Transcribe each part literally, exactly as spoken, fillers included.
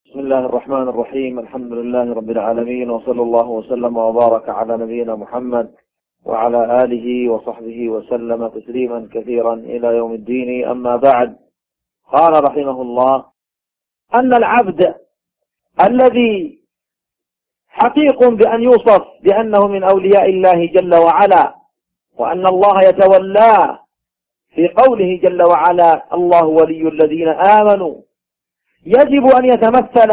بسم الله الرحمن الرحيم. الحمد لله رب العالمين، وصلى الله وسلم وبارك على نبينا محمد وعلى آله وصحبه وسلم تسليما كثيرا إلى يوم الدين. أما بعد، قال رحمه الله أن العبد الذي حقيق بأن يوصف بأنه من أولياء الله جل وعلا، وأن الله يتولاه في قوله جل وعلا: الله ولي الذين آمنوا، يجب أن يتمثل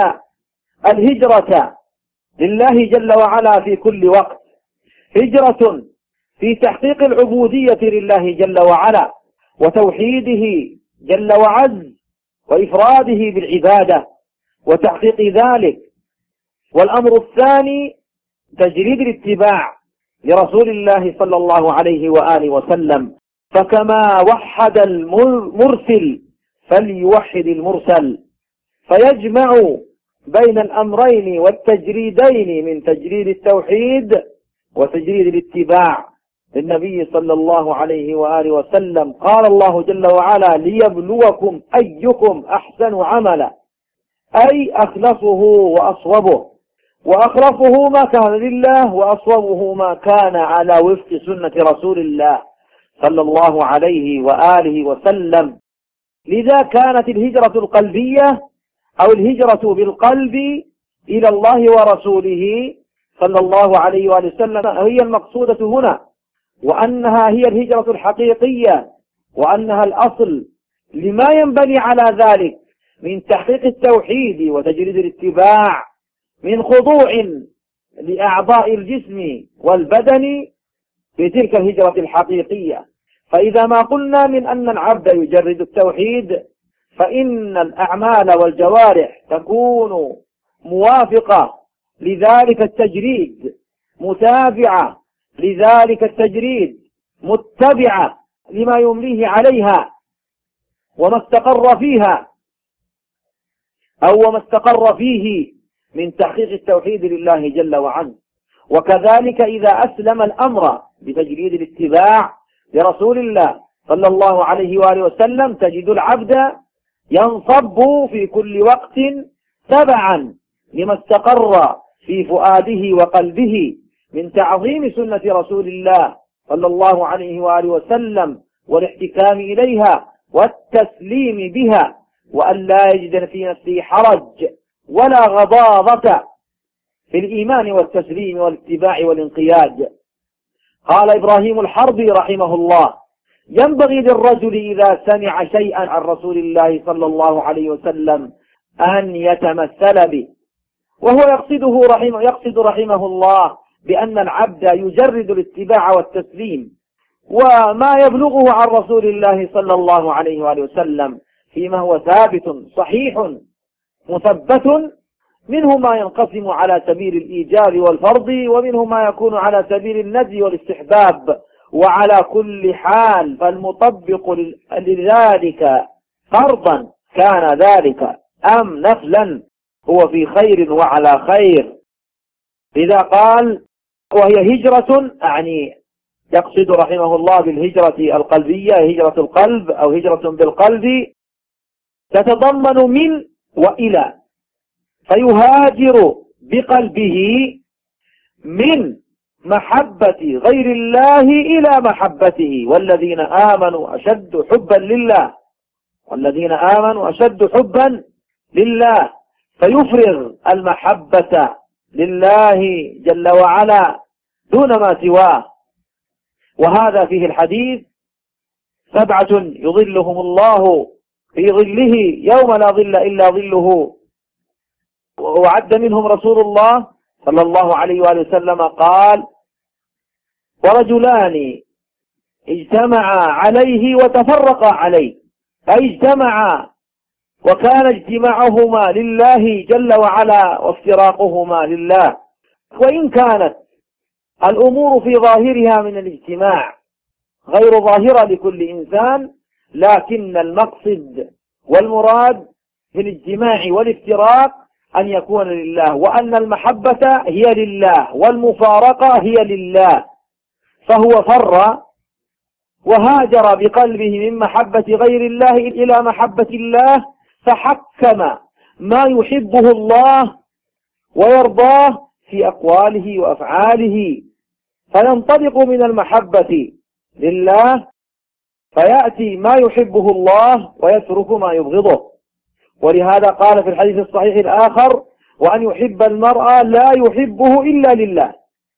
الهجرة لله جل وعلا في كل وقت، هجرة في تحقيق العبودية لله جل وعلا وتوحيده جل وعز وإفراده بالعبادة وتحقيق ذلك. والأمر الثاني تجريد الاتباع لرسول الله صلى الله عليه وآله وسلم، فكما وحد المرسل فليوحد المرسل، فيجمع بين الأمرين والتجريدين من تجريد التوحيد وتجريد الاتباع للنبي صلى الله عليه وآله وسلم. قال الله جل وعلا: ليبلوكم أيكم أحسن عملا، أي أخلصه وأصوبه، وأخلصه ما كان لله وأصوبه ما كان على وفق سنة رسول الله صلى الله عليه وآله وسلم. لذا كانت الهجرة القلبية أو الهجرة بالقلب إلى الله ورسوله صلى الله عليه وآله وسلم هي المقصودة هنا، وأنها هي الهجرة الحقيقية، وأنها الأصل لما ينبني على ذلك من تحقيق التوحيد وتجريد الاتباع، من خضوع لأعضاء الجسم والبدن في تلك الهجرة الحقيقية. فإذا ما قلنا من أن العبد يجرد التوحيد، فإن الأعمال والجوارح تكون موافقة لذلك التجريد، متابعة لذلك التجريد، متبعة لما يمليه عليها وما استقر فيها أو وما استقر فيه من تحقيق التوحيد لله جل وعلا. وكذلك إذا أسلم الأمر بتجريد الاتباع لرسول الله صلى الله عليه وآله وسلم، تجد العبد ينصب في كل وقت تبعا لما استقر في فؤاده وقلبه من تعظيم سنة رسول الله صلى الله عليه وآله وسلم والاحتكام إليها والتسليم بها، وأن لا يجد في نفسه حرج ولا غضاضة في الإيمان والتسليم والاتباع والانقياد. قال إبراهيم الحربي رحمه الله: ينبغي للرجل إذا سمع شيئا عن رسول الله صلى الله عليه وسلم أن يتمثل به. وهو يقصده رحمه, يقصد رحمه الله بأن العبد يجرد الاتباع والتسليم وما يبلغه عن رسول الله صلى الله عليه وآله وسلم فيما هو ثابت صحيح مثبت، منه ما ينقسم على سبيل الإيجاب والفرض، ومنه ما يكون على سبيل الندي والاستحباب. وعلى كل حال فالمطبق لذلك فرضا كان ذلك أم نفلا هو في خير وعلى خير. إذا قال وهي هجرة، يعني يقصد رحمه الله بالهجرة القلبية هجرة القلب أو هجرة بالقلب، تتضمن من وإلى، فيهاجر بقلبه من محبة غير الله إلى محبته، والذين آمنوا أشد حبا لله والذين آمنوا أشد حبا لله، فيفرغ المحبة لله جل وعلا دون ما سواه. وهذا فيه الحديث: سبعة يظلهم الله في ظله يوم لا ظل إلا ظله، وعد منهم رسول الله صلى الله عليه وآله وسلم قال: ورجلان اجتمعا عليه وتفرقا عليه، أي اجتمعا وكان اجتماعهما لله جل وعلا وافتراقهما لله. وإن كانت الأمور في ظاهرها من الاجتماع غير ظاهرة لكل إنسان، لكن المقصد والمراد في الاجتماع والافتراق أن يكون لله، وأن المحبة هي لله والمفارقة هي لله. فهو فر وهاجر بقلبه من محبة غير الله إلى محبة الله، فحكم ما يحبه الله ويرضاه في أقواله وأفعاله، فينطلق من المحبة لله فيأتي ما يحبه الله ويترك ما يبغضه. ولهذا قال في الحديث الصحيح الآخر: وأن يحب المرء لا يحبه إلا لله.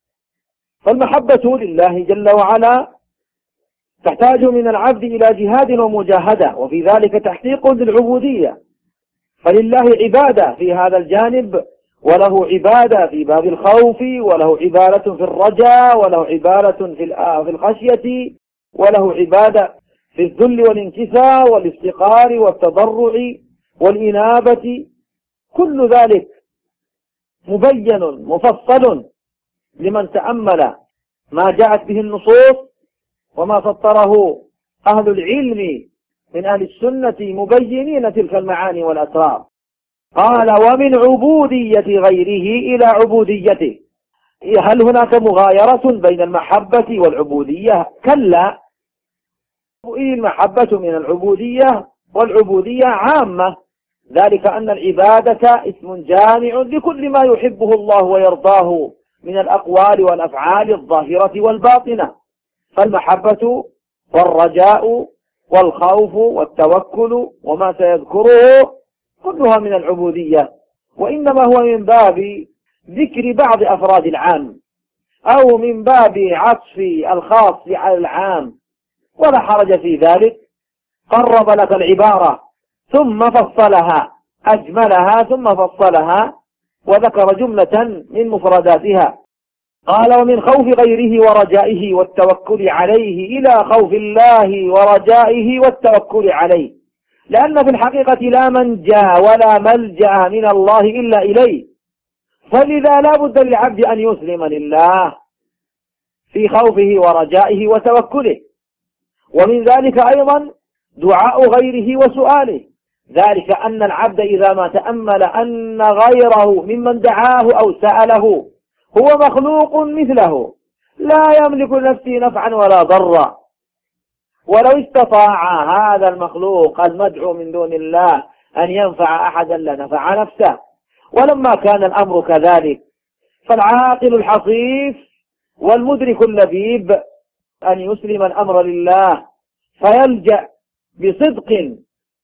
فالمحبة لله جل وعلا تحتاج من العبد إلى جهاد ومجاهدة، وفي ذلك تحقيق للعبودية، فلله عبادة في هذا الجانب، وله عبادة في باب الخوف، وله عبادة في الرجاء، وله عبادة في الخشية، وله عبادة في الذل والانكسار والافتقار والتضرع والإنابة. كل ذلك مبين مفصل لمن تأمل ما جاءت به النصوص وما فطره أهل العلم من أهل السنة مبينين تلك المعاني والأسرار. قال: ومن عبودية غيره إلى عبوديته. هل هناك مغايرة بين المحبة والعبودية؟ كلا، المحبة من العبودية والعبودية عامة، ذلك أن العبادة اسم جامع لكل ما يحبه الله ويرضاه من الأقوال والأفعال الظاهرة والباطنة، فالمحبة والرجاء والخوف والتوكل وما سيذكره كلها من العبودية، وإنما هو من باب ذكر بعض أفراد العام أو من باب عطف الخاص على العام، ولا حرج في ذلك. قرب لك العبارة ثم فصلها، أجملها ثم فصلها وذكر جملة من مفرداتها. قال: ومن خوف غيره ورجائه والتوكل عليه إلى خوف الله ورجائه والتوكل عليه، لأن في الحقيقة لا منجا ولا ملجأ من الله إلا إليه، فلذا لا بد للعبد أن يسلم لله في خوفه ورجائه وتوكله. ومن ذلك أيضا دعاء غيره وسؤاله، ذلك أن العبد إذا ما تأمل أن غيره ممن دعاه أو سأله هو مخلوق مثله لا يملك لنفسه نفعا ولا ضرا، ولو استطاع هذا المخلوق المدعو من دون الله أن ينفع أحدا لنفع نفسه. ولما كان الأمر كذلك فالعاقل الحصيف والمدرك اللبيب أن يسلم الأمر لله فيلجأ بصدق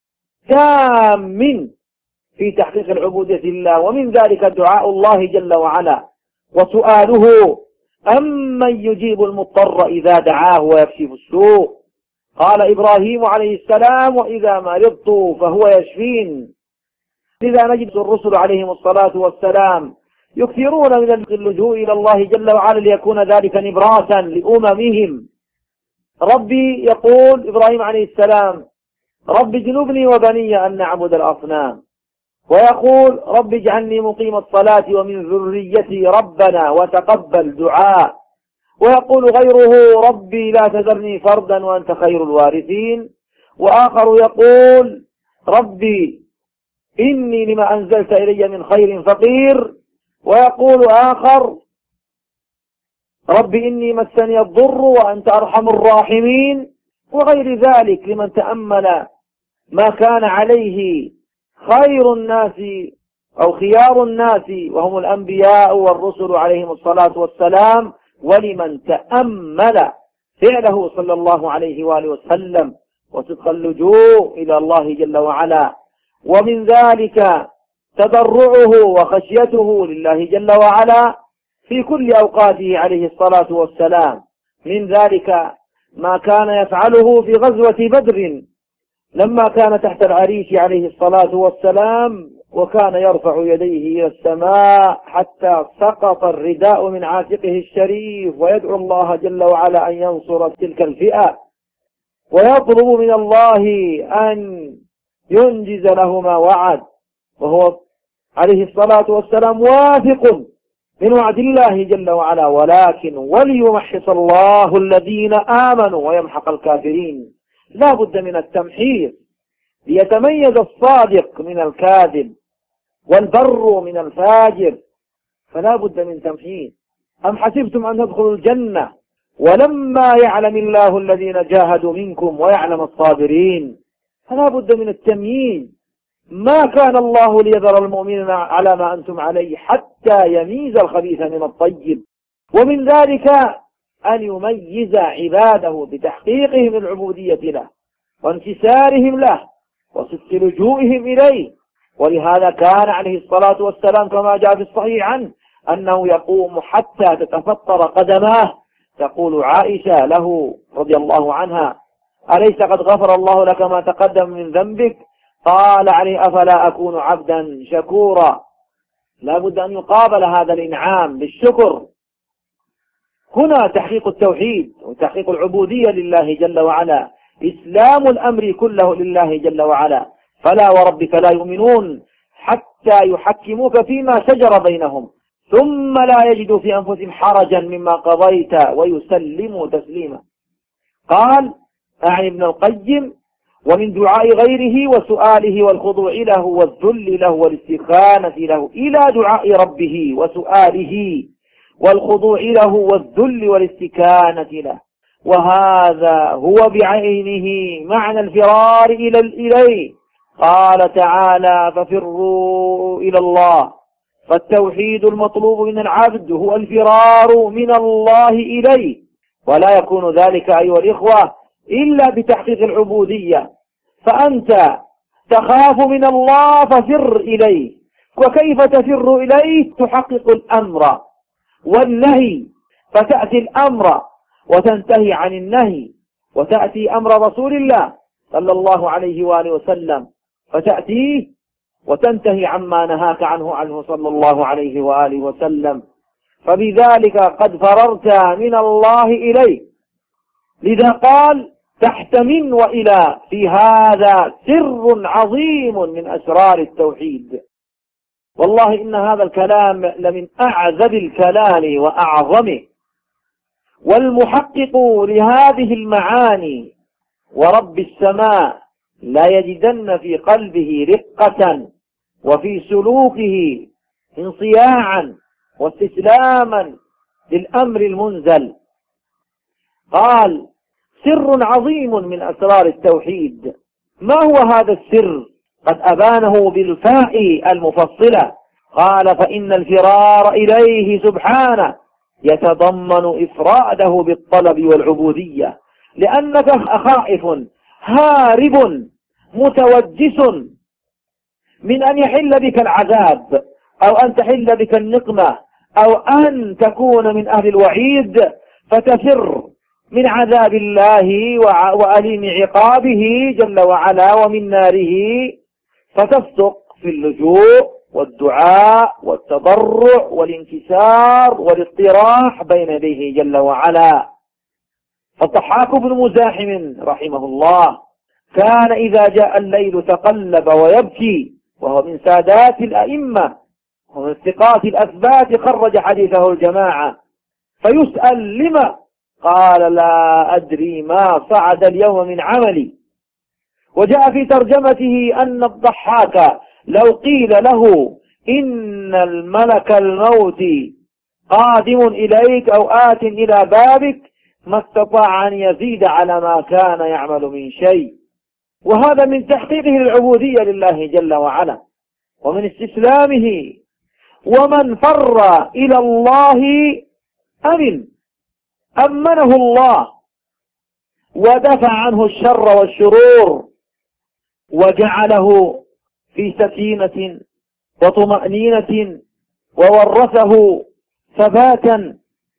تام في تحقيق العبودية لله، ومن ذلك دعاء الله جل وعلا وسؤاله أمن يجيب المضطر إذا دعاه ويكشف السوء. قال إبراهيم عليه السلام: وإذا مرضت فهو يشفين. لذا نجد الرسل عليهم الصلاة والسلام يكثرون من اللجوء إلى الله جل وعلا ليكون ذلك نبراسا لأممهم. ربي يقول إبراهيم عليه السلام: رب اجنبني وبني أن نعبد الأصنام، ويقول: رب اجعلني مقيم الصلاة ومن ذريتي ربنا وتقبل دعاء، ويقول غيره: ربي لا تذرني فردا وأنت خير الوارثين. وآخر يقول: ربي إني لما أنزلت إلي من خير فقير. ويقول آخر: ربي إني مسني الضر وأنت أرحم الراحمين، وغير ذلك لمن تأمل ما كان عليه خير الناس أو خيار الناس وهم الأنبياء والرسل عليهم الصلاة والسلام، ولمن تأمل فعله صلى الله عليه وآله وسلم وصدق اللجوء إلى الله جل وعلا. ومن ذلك تضرعه وخشيته لله جل وعلا في كل أوقاته عليه الصلاة والسلام. من ذلك ما كان يفعله في غزوة بدر لما كان تحت العريش عليه الصلاة والسلام، وكان يرفع يديه إلى السماء حتى سقط الرداء من عاتقه الشريف، ويدعو الله جل وعلا أن ينصر تلك الفئة، ويطلب من الله أن ينجز له ما وعد، وهو عليه الصلاة والسلام واثق من وعد الله جل وعلا، ولكن وليمحص الله الذين آمنوا ويمحق الكافرين. لا بد من التمحيص ليتميز الصادق من الكاذب والبر من الفاجر، فلا بد من تمحيص. أم حسبتم أن تدخلوا الجنة ولما يعلم الله الذين جاهدوا منكم ويعلم الصابرين، فلا بد من التمييز ما كان الله ليذر المؤمنين على ما أنتم عليه حتى يميز الخبيث من الطيب. ومن ذلك أن يميز عباده بتحقيقهم العبودية له وانكسارهم له وصدق لجوئهم إليه. ولهذا كان عليه الصلاة والسلام كما جاء في الصحيح عنه أنه يقوم حتى تتفطر قدماه. تقول عائشة له رضي الله عنها: أليس قد غفر الله لك ما تقدم من ذنبك؟ قال عليه: أفلا أكون عبدا شكورا. لا بد أن يقابل هذا الإنعام بالشكر. هنا تحقيق التوحيد وتحقيق العبودية لله جل وعلا، إسلام الأمر كله لله جل وعلا. فلا وربك لا يؤمنون حتى يحكموك فيما شجر بينهم ثم لا يجدوا في أنفسهم حرجا مما قضيت ويسلموا تسليما. قال أعني ابن القيم: ومن دعاء غيره وسؤاله والخضوع له والذل له والاستكانة له إلى دعاء ربه وسؤاله والخضوع له والذل والاستكانة له. وهذا هو بعينه معنى الفرار إلى إليه. قال تعالى: ففروا إلى الله. فالتوحيد المطلوب من العبد هو الفرار من الله إليه، ولا يكون ذلك أيها الإخوة إلا بتحقيق العبودية. فأنت تخاف من الله ففر إليه. وكيف تفر إليه؟ تحقق الأمر والنهي، فتأتي الأمر وتنتهي عن النهي، وتأتي أمر رسول الله صلى الله عليه وآله وسلم فتأتيه وتنتهي عما نهاك عنه عنه صلى الله عليه وآله وسلم. فبذلك قد فررت من الله إليه. لذا قال: تحت من وإلى. في هذا سر عظيم من أسرار التوحيد. والله إن هذا الكلام لمن أعذب الكلام وأعظمه. والمحقق لهذه المعاني ورب السماء لا يجدن في قلبه رقة وفي سلوكه انصياعا واستسلاما للأمر المنزل. قال: سر عظيم من أسرار التوحيد. ما هو هذا السر؟ قد أبانه بالفاء المفصلة. قال: فإن الفرار إليه سبحانه يتضمن إفراده بالطلب والعبودية، لأنك خائف هارب متوجس من أن يحل بك العذاب أو أن تحل بك النقمة أو أن تكون من أهل الوعيد، فتفر من عذاب الله وأليم عقابه جل وعلا ومن ناره، فتصدق في اللجوء والدعاء والتضرع والانكسار والاضطراح بين يديه جل وعلا. فالضحاك بن مزاحم رحمه الله كان إذا جاء الليل تقلب ويبكي، وهو من سادات الأئمة ومن الثقات الأثبات، خرج حديثه الجماعة، فيسأل: لما؟ قال: لا أدري ما صعد اليوم من عملي. وجاء في ترجمته أن الضحاك لو قيل له إن الملك الموت قادم إليك أو آت إلى بابك ما استطاع أن يزيد على ما كان يعمل من شيء. وهذا من تحقيقه العبودية لله جل وعلا ومن استسلامه. ومن فر إلى الله أمن أمنه الله ودفع عنه الشر والشرور وجعله في سكينة وطمأنينة وورثه ثباتا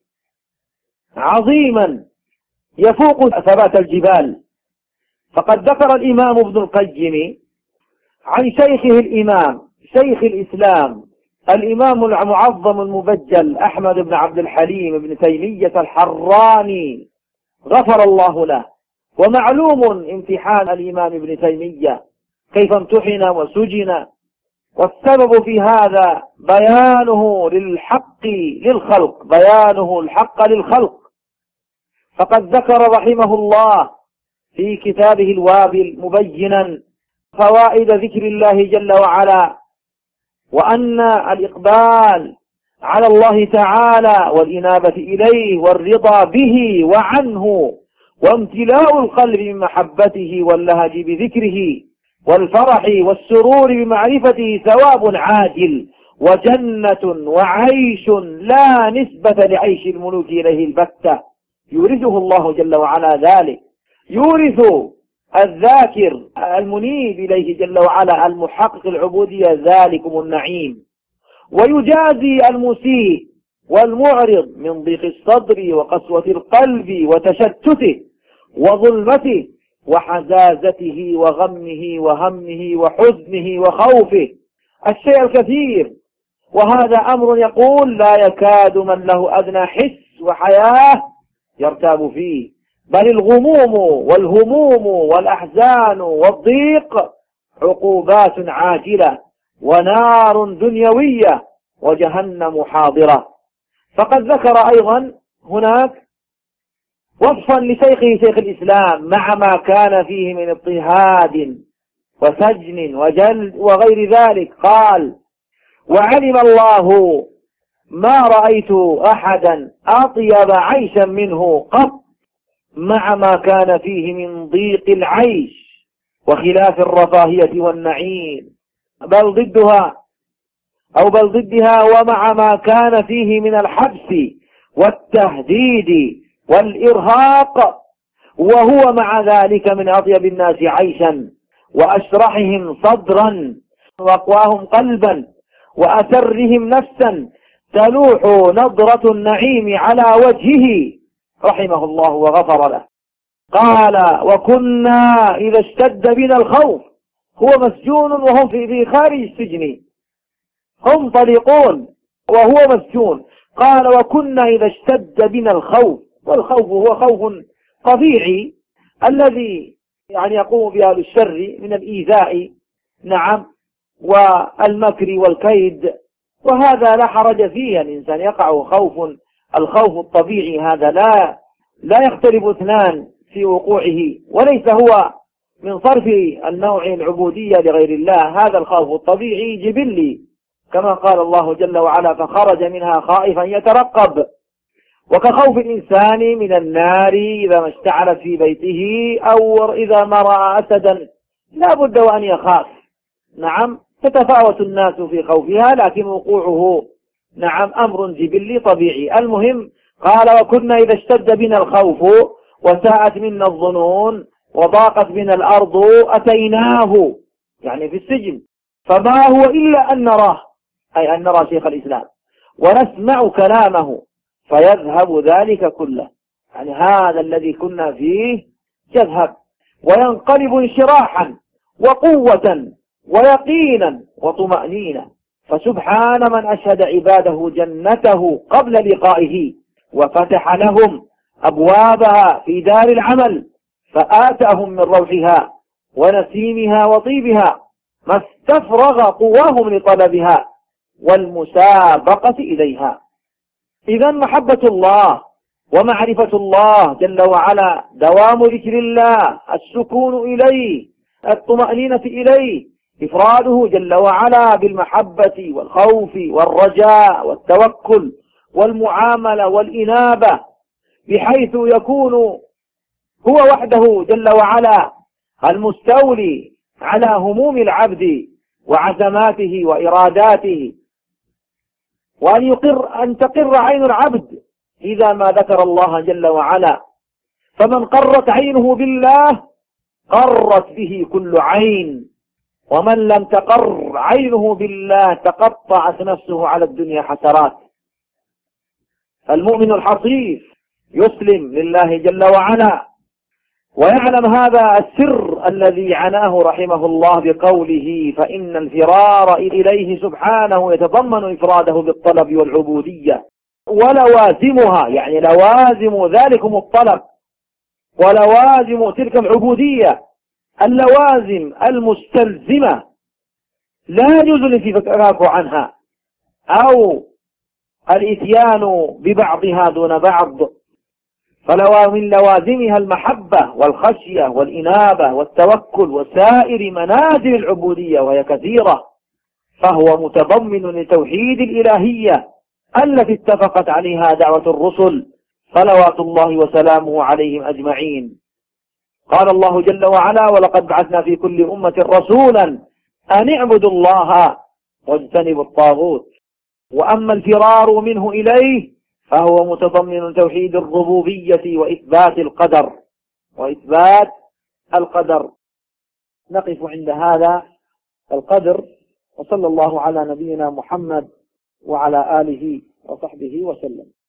عظيما يفوق ثبات الجبال. فقد ذكر الإمام ابن القيم عن شيخه الإمام شيخ الإسلام الإمام المعظم المبجل أحمد بن عبد الحليم بن تيمية الحراني غفر الله له. ومعلوم امتحان الإمام ابن تيمية كيف امتحن وسجن، والسبب في هذا بيانه للحق للخلق بيانه الحق للخلق. فقد ذكر رحمه الله في كتابه الوابل مبينا فوائد ذكر الله جل وعلا، وأن الإقبال على الله تعالى والإنابة إليه والرضا به وعنه وامتلاء القلب من محبته واللهج بذكره والفرح والسرور بمعرفته ثواب عاجل وجنة وعيش لا نسبة لعيش الملوك إليه البتة، يورثه الله جل وعلا ذلك، يورث الذاكر المنيب إليه جل وعلا المحقق العبودية ذلكم النعيم، ويجازي المسيء والمعرض من ضيق الصدر وقسوة القلب وتشتته وظلمته وحزازته وغمه وهمه وحزنه وخوفه الشيء الكثير. وهذا أمر يقول لا يكاد من له أدنى حس وحياة يرتاب فيه، بل الغموم والهموم والأحزان والضيق عقوبات عاجلة ونار دنيوية وجهنم حاضرة. فقد ذكر أيضا هناك وصفا لشيخه شيخ الإسلام مع ما كان فيه من اضطهاد وسجن وجلد وغير ذلك، قال: وعلم الله ما رأيت أحدا أطيب عيشا منه قط مع ما كان فيه من ضيق العيش وخلاف الرفاهية والنعيم، بل ضدها أو بل ضدها ومع ما كان فيه من الحبس والتهديد والإرهاق، وهو مع ذلك من أطيب الناس عيشا وأشرحهم صدرا وأقواهم قلبا وأسرهم نفسا تلوح نظرة النعيم على وجهه رحمه الله وغفر له. قال: وكنا إذا اشتد بنا الخوف، هو مسجون وهم في خارج السجن، هم طليقون وهو مسجون. قال: وكنا إذا اشتد بنا الخوف، والخوف هو خوف طبيعي الذي يعني يقوم بأهل الشر من الإيذاء، نعم، والمكر والكيد، وهذا لا حرج فيه، الإنسان يقع خوف، الخوف الطبيعي هذا لا لا يختلف اثنان في وقوعه، وليس هو من صرف النوع العبودية لغير الله، هذا الخوف الطبيعي جبلي كما قال الله جل وعلا: فخرج منها خائفا يترقب. وكخوف الإنسان من النار إذا ما اشتعلت في بيته أو إذا ما رأى أسدا لا بد وأن يخاف، نعم، تتفاوت الناس في خوفها، لكن وقوعه نعم أمر جبلي طبيعي. المهم قال: وكنا إذا اشتد بنا الخوف وساءت منا الظنون وضاقت بنا الأرض أتيناه، يعني في السجن، فما هو إلا أن نراه، أي أن نرى شيخ الإسلام ونسمع كلامه فيذهب ذلك كله، يعني هذا الذي كنا فيه يذهب وينقلب انشراحا وقوة ويقينا وطمأنينة. فسبحان من أشهد عباده جنته قبل لقائه وفتح لهم أبوابها في دار العمل فآتاهم من روحها ونسيمها وطيبها ما استفرغ قواهم لطلبها والمسابقة إليها. إذا محبة الله ومعرفة الله جل وعلا، دوام ذكر الله، السكون إليه، الطمأنينة إليه، إفراده جل وعلا بالمحبة والخوف والرجاء والتوكل والمعاملة والإنابة، بحيث يكون هو وحده جل وعلا المستولي على هموم العبد وعزماته وإراداته، وأن يقر أن تقر عين العبد إذا ما ذكر الله جل وعلا. فمن قرت عينه بالله قرت به كل عين، ومن لم تقر عينه بالله تقطعت نفسه على الدنيا حسرات. المؤمن الحصيف يسلم لله جل وعلا ويعلم هذا السر الذي عناه رحمه الله بقوله: فإن الفرار إليه سبحانه يتضمن إفراده بالطلب والعبودية ولوازمها، يعني لوازم ذلكم الطلب ولوازم تلك العبودية، اللوازم المستلزمة لا يجوز الانفكاك عنها أو الإتيان ببعضها دون بعض. فلو من لوازمها المحبة والخشية والإنابة والتوكل وسائر منازل العبودية وهي كثيرة، فهو متضمن لتوحيد الإلهية التي اتفقت عليها دعوة الرسل صلوات الله وسلامه عليهم أجمعين. قال الله جل وعلا: ولقد بعثنا في كل أمة رسولا أن اعبدوا الله واجتنبوا الطاغوت. وأما الفرار منه إليه فهو متضمن توحيد الربوبية وإثبات القدر وإثبات القدر. نقف عند هذا القدر، وصلى الله على نبينا محمد وعلى آله وصحبه وسلم.